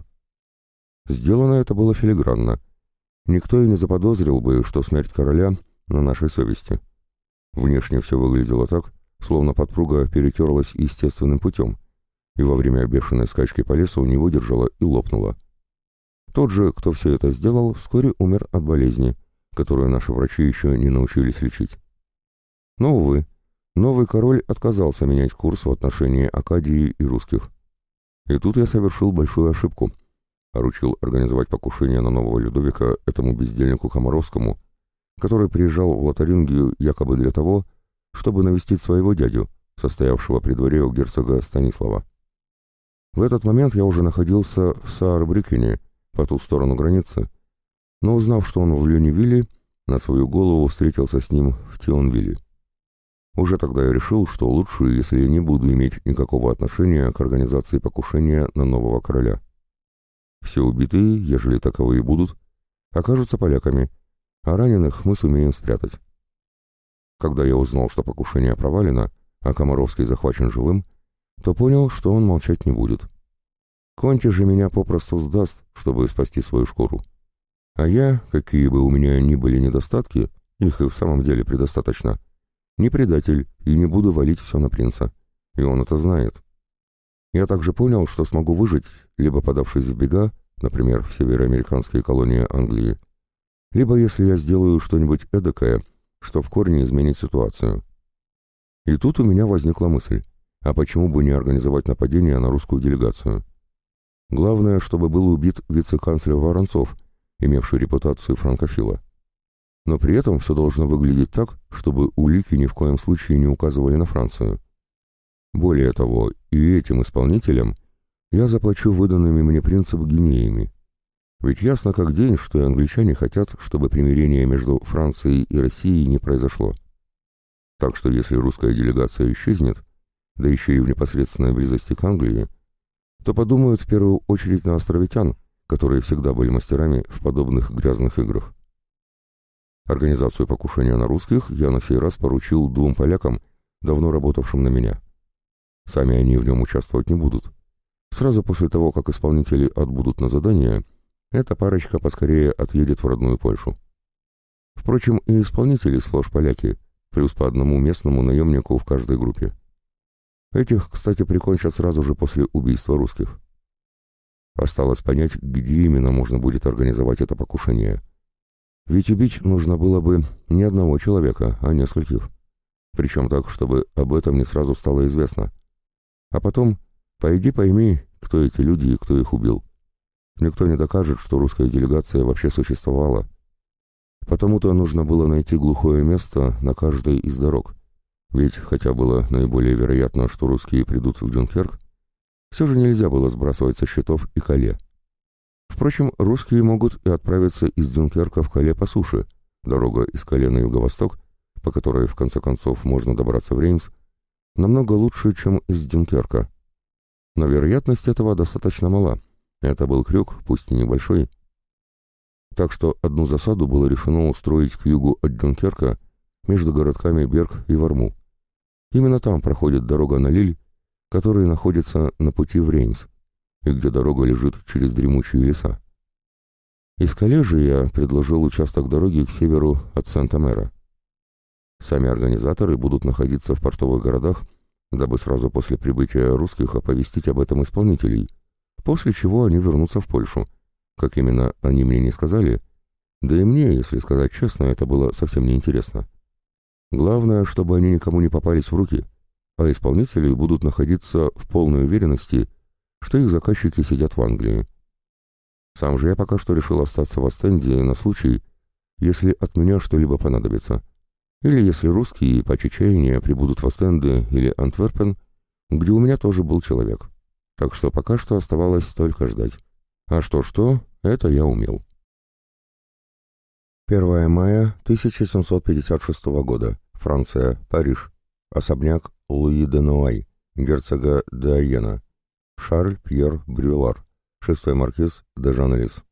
Сделано это было филигранно. Никто и не заподозрил бы, что смерть короля на нашей совести. Внешне все выглядело так, словно подпруга перетерлась естественным путем, и во время бешеной скачки по лесу не выдержала и лопнула. Тот же, кто все это сделал, вскоре умер от болезни, которую наши врачи еще не научились лечить. Но, увы, новый король отказался менять курс в отношении Акадии и русских. И тут я совершил большую ошибку. Поручил организовать покушение на нового Людовика этому бездельнику Комаровскому, который приезжал в Лотарингию якобы для того, чтобы навестить своего дядю, состоявшего при дворе у герцога Станислава. В этот момент я уже находился в Саарбрюкене, по ту сторону границы, но узнав, что он в Люневилле, на свою голову встретился с ним в Тионвилле. Уже тогда я решил, что лучше, если я не буду иметь никакого отношения к организации покушения на нового короля. Все убитые, ежели таковые будут, окажутся поляками, а раненых мы сумеем спрятать. Когда я узнал, что покушение провалено, а Комаровский захвачен живым, то понял, что он молчать не будет. Конти же меня попросту сдаст, чтобы спасти свою шкуру. А я, какие бы у меня ни были недостатки, их и в самом деле предостаточно, не предатель и не буду валить все на принца. И он это знает. Я также понял, что смогу выжить, либо подавшись в бега, например, в североамериканские колонии Англии, либо если я сделаю что-нибудь эдакое, что в корне изменит ситуацию. И тут у меня возникла мысль, а почему бы не организовать нападение на русскую делегацию? Главное, чтобы был убит вице-канцлер Воронцов, имевший репутацию франкофила. Но при этом все должно выглядеть так, чтобы улики ни в коем случае не указывали на Францию. Более того, и этим исполнителям я заплачу выданными мне принципу гинеями. Ведь ясно как день, что и англичане хотят, чтобы примирение между Францией и Россией не произошло. Так что если русская делегация исчезнет, да еще и в непосредственной близости к Англии, то подумают в первую очередь на островитян, которые всегда были мастерами в подобных грязных играх. Организацию покушения на русских я на сей раз поручил двум полякам, давно работавшим на меня. Сами они в нем участвовать не будут. Сразу после того, как исполнители отбудут на задание, эта парочка поскорее отъедет в родную Польшу. Впрочем, и исполнители сплошь поляки, плюс по одному местному наемнику в каждой группе. Этих, кстати, прикончат сразу же после убийства русских. Осталось понять, где именно можно будет организовать это покушение. Ведь убить нужно было бы не одного человека, а нескольких. Причем так, чтобы об этом не сразу стало известно. А потом, пойди пойми, кто эти люди и кто их убил. Никто не докажет, что русская делегация вообще существовала. Потому-то нужно было найти глухое место на каждой из дорог. Ведь, хотя было наиболее вероятно, что русские придут в Дюнкерк, все же нельзя было сбрасывать со счетов и Кале. Впрочем, русские могут и отправиться из Дюнкерка в Кале по суше. Дорога из Кале на юго-восток, по которой в конце концов можно добраться в Реймс, намного лучше, чем из Дюнкерка. Но вероятность этого достаточно мала. Это был крюк, пусть и небольшой. Так что одну засаду было решено устроить к югу от Дюнкерка между городками Берг и Варму. Именно там проходит дорога на Лиль, которая находится на пути в Реймс, и где дорога лежит через дремучие леса. Из Кале же я предложил участок дороги к северу от Сент-Амера. Сами организаторы будут находиться в портовых городах, дабы сразу после прибытия русских оповестить об этом исполнителей, после чего они вернутся в Польшу. Как именно, они мне не сказали, да и мне, если сказать честно, это было совсем неинтересно. Главное, чтобы они никому не попались в руки, а исполнители будут находиться в полной уверенности, что их заказчики сидят в Англии. Сам же я пока что решил остаться в Остенде на случай, если от меня что-либо понадобится, или если русские по чечаянию прибудут в Остенде или Антверпен, где у меня тоже был человек. Так что пока что оставалось только ждать. А что-что, это я умел. 1 мая 1756 года. Франция, Париж. Особняк Луи де Нуай, герцога де Айена. Шарль Пьер Брюлар, 6-й маркиз де Жанелис.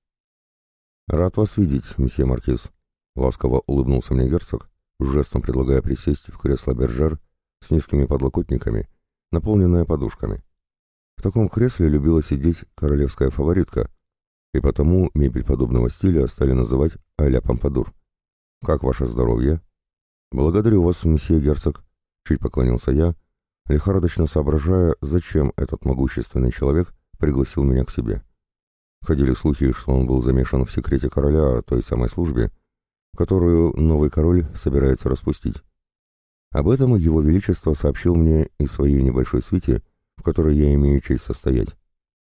«Рад вас видеть, месье маркиз», — ласково улыбнулся мне герцог, жестом предлагая присесть в кресло бержер с низкими подлокотниками, наполненное подушками. В таком кресле любила сидеть королевская фаворитка, и потому мебель подобного стиля стали называть а-ля Помпадур. «Как ваше здоровье?» «Благодарю вас, месье герцог», — чуть поклонился я, лихорадочно соображая, зачем этот могущественный человек пригласил меня к себе. Ходили слухи, что он был замешан в секрете короля о той самой службе, которую новый король собирается распустить. Об этом его величество сообщил мне и своей небольшой свите, в которой я имею честь состоять.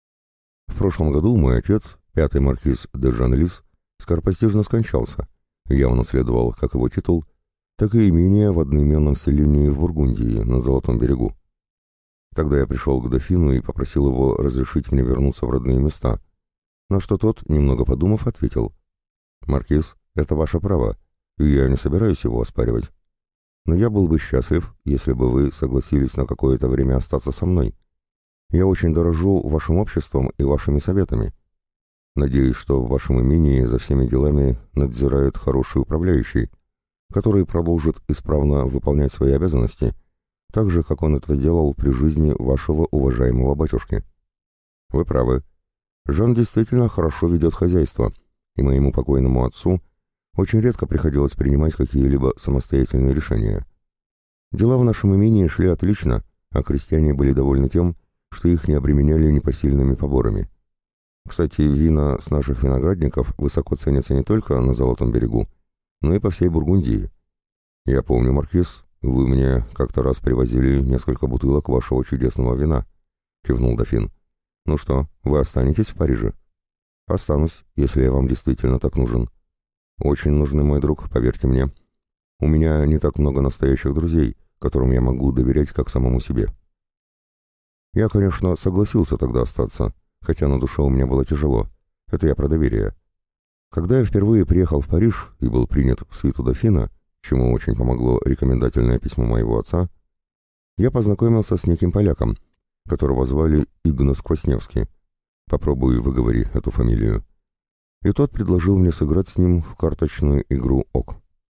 В прошлом году мой отец, 5-й маркиз де Жанелис, скоропостижно скончался, и я унаследовал как его титул, так и имение в одноименном селении в Бургундии, на Золотом берегу. Тогда я пришел к дофину и попросил его разрешить мне вернуться в родные места, на что тот, немного подумав, ответил: «Маркиз, это ваше право, и я не собираюсь его оспаривать. Но я был бы счастлив, если бы вы согласились на какое-то время остаться со мной. Я очень дорожу вашим обществом и вашими советами. Надеюсь, что в вашем имении за всеми делами надзирает хороший управляющий, который продолжит исправно выполнять свои обязанности, так же, как он это делал при жизни вашего уважаемого батюшки. Вы правы. Жан действительно хорошо ведет хозяйство, и моему покойному отцу очень редко приходилось принимать какие-либо самостоятельные решения. Дела в нашем имении шли отлично, а крестьяне были довольны тем, что их не обременяли непосильными поборами. Кстати, вина с наших виноградников высоко ценятся не только на Золотом берегу, но и по всей Бургундии. Я помню, маркиз, вы мне как-то раз привозили несколько бутылок вашего чудесного вина, кивнул дофин. Ну что, вы останетесь в Париже? Останусь, если я вам действительно так нужен. Очень нужны, мой друг, поверьте мне. У меня не так много настоящих друзей, которым я могу доверять как самому себе. Я, конечно, согласился тогда остаться, хотя на душе у меня было тяжело. Это я про доверие. Когда я впервые приехал в Париж и был принят в свиту дофина, чему очень помогло рекомендательное письмо моего отца, я познакомился с неким поляком, которого звали Игнас Квасневский. Попробуй выговори эту фамилию. И тот предложил мне сыграть с ним в карточную игру «Ок».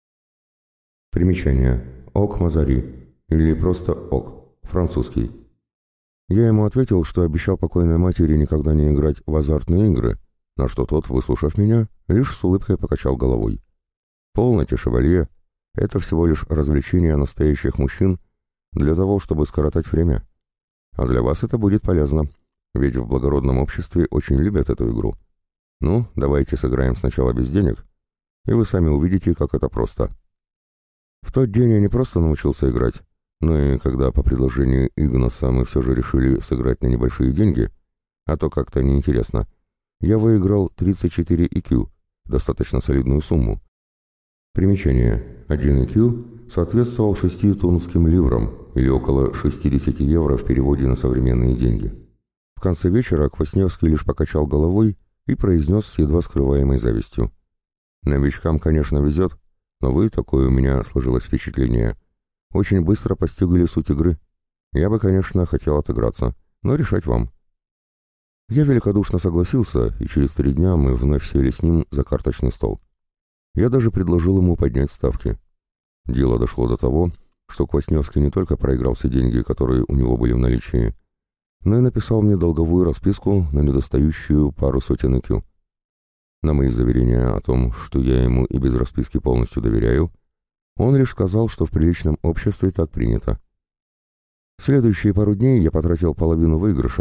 Примечание. «Ок-Мазари» или просто «Ок», французский. Я ему ответил, что обещал покойной матери никогда не играть в азартные игры, на что тот, выслушав меня, лишь с улыбкой покачал головой. «Полноте, шевалье, это всего лишь развлечение настоящих мужчин для того, чтобы скоротать время. А для вас это будет полезно, ведь в благородном обществе очень любят эту игру. Ну, давайте сыграем сначала без денег, и вы сами увидите, как это просто». В тот день я не просто научился играть, но и когда по предложению Игнаса мы все же решили сыграть на небольшие деньги, а то как-то неинтересно, я выиграл 34 IQ, достаточно солидную сумму. Примечание. 1 IQ соответствовал 6 тунским ливрам, или около 60 евро в переводе на современные деньги. В конце вечера Квасневский лишь покачал головой и произнес с едва скрываемой завистью: «Новичкам, конечно, везет, но вы, такое у меня сложилось впечатление, очень быстро постигли суть игры. Я бы, конечно, хотел отыграться, но решать вам». Я великодушно согласился, и через 3 дня мы вновь сели с ним за карточный стол. Я даже предложил ему поднять ставки. Дело дошло до того, что Квасневский не только проиграл все деньги, которые у него были в наличии, но и написал мне долговую расписку на недостающую пару сотен IQ. На мои заверения о том, что я ему и без расписки полностью доверяю, он лишь сказал, что в приличном обществе так принято. В следующие пару дней я потратил половину выигрыша,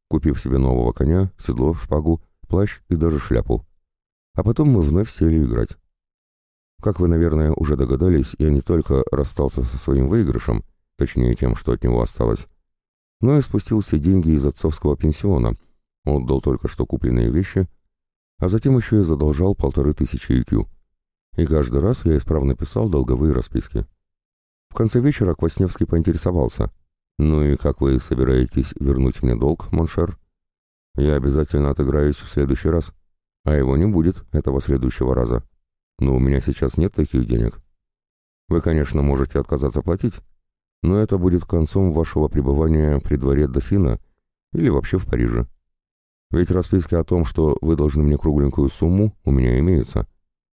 купив себе нового коня, седло, шпагу, плащ и даже шляпу. А потом мы вновь сели играть. Как вы, наверное, уже догадались, я не только расстался со своим выигрышем, точнее тем, что от него осталось, но и спустил все деньги из отцовского пенсиона, отдал только что купленные вещи, а затем еще и задолжал 1500 IQ. И каждый раз я исправно писал долговые расписки. В конце вечера Квасневский поинтересовался: «Ну и как вы собираетесь вернуть мне долг, моншер?» «Я обязательно отыграюсь в следующий раз, а его не будет, этого следующего раза. Но у меня сейчас нет таких денег. Вы, конечно, можете отказаться платить, но это будет концом вашего пребывания при дворе дофина или вообще в Париже. Ведь расписки о том, что вы должны мне кругленькую сумму, у меня имеются.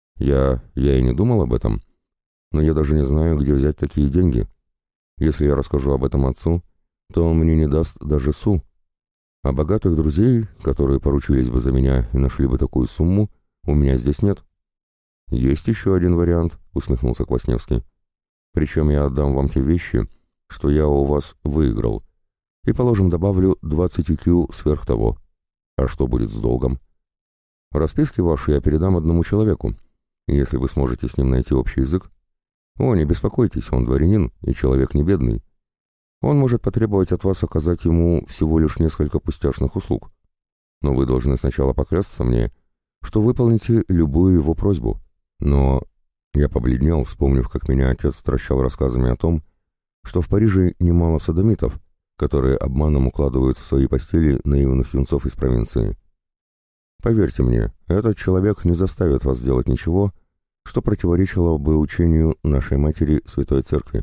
Я и не думал об этом, но я даже не знаю, где взять такие деньги. Если я расскажу об этом отцу, то он мне не даст даже су. А богатых друзей, которые поручились бы за меня и нашли бы такую сумму, у меня здесь нет». «Есть еще один вариант», — усмехнулся Квасневский. «Причем я отдам вам те вещи, что я у вас выиграл, и, положим, добавлю 20 IQ сверх того. А что будет с долгом? Расписки ваши я передам одному человеку, если вы сможете с ним найти общий язык. О, не беспокойтесь, он дворянин и человек не бедный. Он может потребовать от вас оказать ему всего лишь несколько пустяшных услуг. Но вы должны сначала поклясться мне, что выполните любую его просьбу». Но я побледнел, вспомнив, как меня отец стращал рассказами о том, что в Париже немало содомитов, которые обманом укладывают в свои постели наивных юнцов из провинции. Поверьте мне, этот человек не заставит вас сделать ничего, что противоречило бы учению нашей матери Святой Церкви.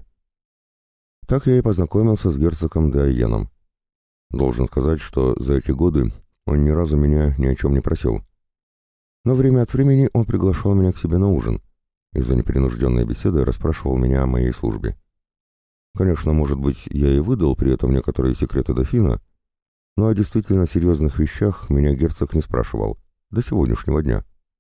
Так я и познакомился с герцогом де Айеном. Должен сказать, что за эти годы он ни разу меня ни о чем не просил. Но время от времени он приглашал меня к себе на ужин и за непринужденной беседой расспрашивал меня о моей службе. Конечно, может быть, я и выдал при этом некоторые секреты дофина, но о действительно серьезных вещах меня герцог не спрашивал до сегодняшнего дня.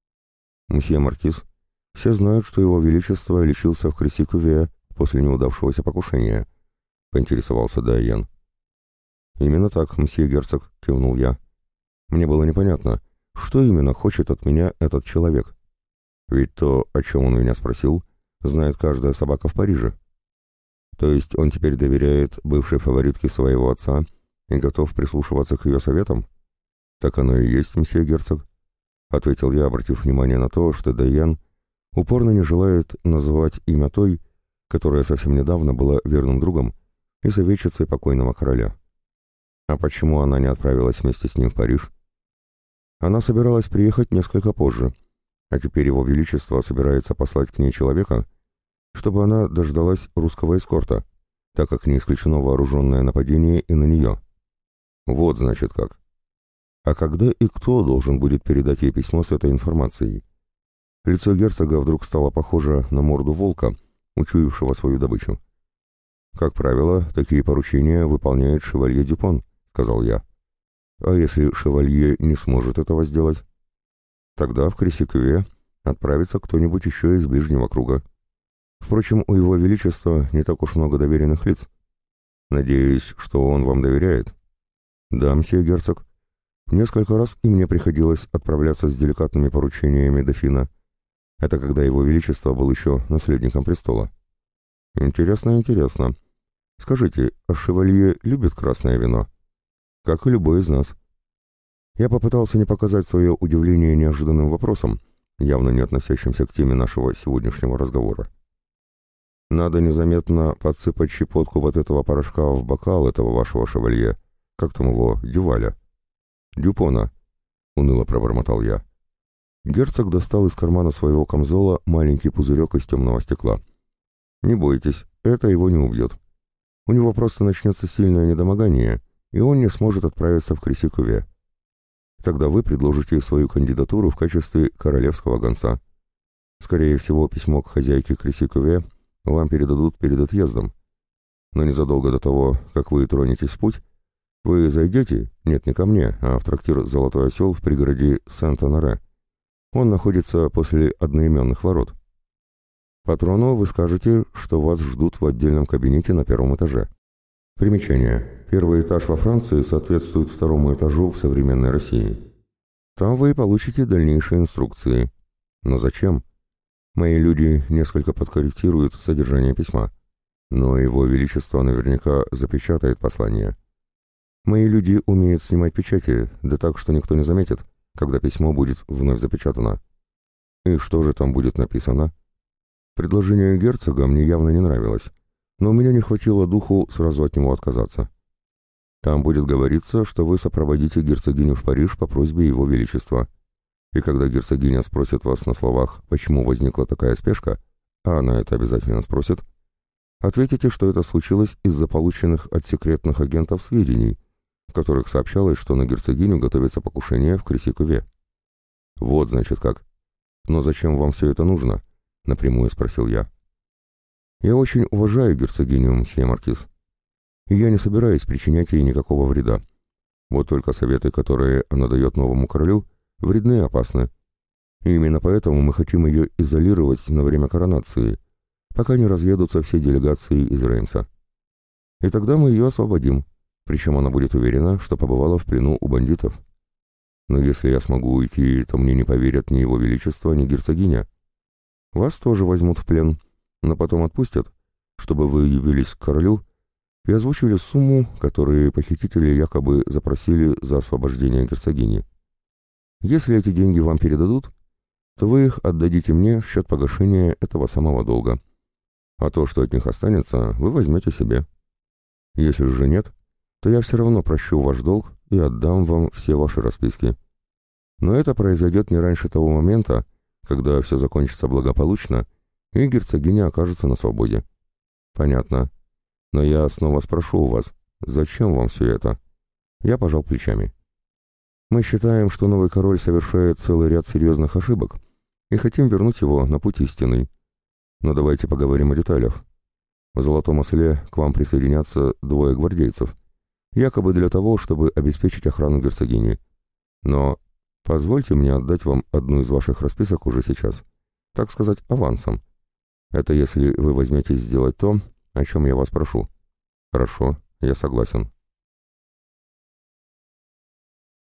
«Мсье Маркиз, все знают, что его величество лечился в Кресси-Кюве после неудавшегося покушения», — поинтересовался Дайен. «Именно так, мсье герцог», — кивнул я. Мне было непонятно, что именно хочет от меня этот человек. Ведь то, о чем он меня спросил, знает каждая собака в Париже. То есть он теперь доверяет бывшей фаворитке своего отца и готов прислушиваться к ее советам? Так оно и есть, мсье герцог, — ответил я, обратив внимание на то, что Дайен упорно не желает называть имя той, которая совсем недавно была верным другом и советчицей покойного короля. А почему она не отправилась вместе с ним в Париж? Она собиралась приехать несколько позже, а теперь его величество собирается послать к ней человека, чтобы она дождалась русского эскорта, так как не исключено вооруженное нападение и на нее. Вот значит как. А когда и кто должен будет передать ей письмо с этой информацией? Лицо герцога вдруг стало похоже на морду волка, учуявшего свою добычу. «Как правило, такие поручения выполняет шевалье Дюпон», — сказал я. «А если шевалье не сможет этого сделать? Тогда в Кресси-Кюве отправится кто-нибудь еще из ближнего круга. Впрочем, у его величества не так уж много доверенных лиц. Надеюсь, что он вам доверяет?» «Да, мсье герцог. Несколько раз и мне приходилось отправляться с деликатными поручениями дофина. Это когда его величество был еще наследником престола». «Интересно, интересно. Скажите, а шевалье любит красное вино?» «Как и любой из нас». Я попытался не показать свое удивление неожиданным вопросом, явно не относящимся к теме нашего сегодняшнего разговора. «Надо незаметно подсыпать щепотку вот этого порошка в бокал этого вашего шевалье, как там его, Дюваля?» «Дюпона», — уныло пробормотал я. Герцог достал из кармана своего камзола маленький пузырек из темного стекла. «Не бойтесь, это его не убьет. У него просто начнется сильное недомогание, и он не сможет отправиться в Кресси-Кюве. Тогда вы предложите свою кандидатуру в качестве королевского гонца. Скорее всего, письмо к хозяйке Кресси-Кюве вам передадут перед отъездом. Но незадолго до того, как вы тронетесь в путь, вы зайдете, нет, не ко мне, а в трактир «Золотой осел» в пригороде Сент-Оноре. Он находится после одноименных ворот. Патрону вы скажете, что вас ждут в отдельном кабинете на первом этаже. Примечание. Первый этаж во Франции соответствует второму этажу в современной России. Там вы и получите дальнейшие инструкции. Но зачем? Мои люди несколько подкорректируют содержание письма. Но Его Величество наверняка запечатает послание. Мои люди умеют снимать печати, да так, что никто не заметит, когда письмо будет вновь запечатано. И что же там будет написано? Предложение герцога мне явно не нравилось, но у меня не хватило духу сразу от него отказаться. Там будет говориться, что вы сопроводите герцогиню в Париж по просьбе Его Величества. И когда герцогиня спросит вас на словах, почему возникла такая спешка, а она это обязательно спросит, ответите, что это случилось из-за полученных от секретных агентов сведений, в которых сообщалось, что на герцогиню готовится покушение в Кресикове. Вот, значит, как. Но зачем вам все это нужно? Напрямую спросил я. Я очень уважаю герцогиню, мсье Маркиз. И я не собираюсь причинять ей никакого вреда. Вот только советы, которые она дает новому королю, вредны и опасны. И именно поэтому мы хотим ее изолировать на время коронации, пока не разъедутся все делегации из Реймса. И тогда мы ее освободим, причем она будет уверена, что побывала в плену у бандитов. Но если я смогу уйти, то мне не поверят ни Его Величество, ни герцогиня. Вас тоже возьмут в плен, но потом отпустят, чтобы вы явились к королю и озвучили сумму, которую похитители якобы запросили за освобождение герцогини. Если эти деньги вам передадут, то вы их отдадите мне в счет погашения этого самого долга. А то, что от них останется, вы возьмете себе. Если же нет, то я все равно прощу ваш долг и отдам вам все ваши расписки. Но это произойдет не раньше того момента, когда все закончится благополучно, и герцогиня окажется на свободе. Понятно. Но я снова спрошу у вас, зачем вам все это? Я пожал плечами. Мы считаем, что новый король совершает целый ряд серьезных ошибок, и хотим вернуть его на путь истинный. Но давайте поговорим о деталях. В Золотом Осле к вам присоединятся 2 гвардейцев, якобы для того, чтобы обеспечить охрану герцогини. Но позвольте мне отдать вам одну из ваших расписок уже сейчас, так сказать, авансом. Это если вы возьметесь сделать то, о чем я вас прошу. Хорошо, я согласен.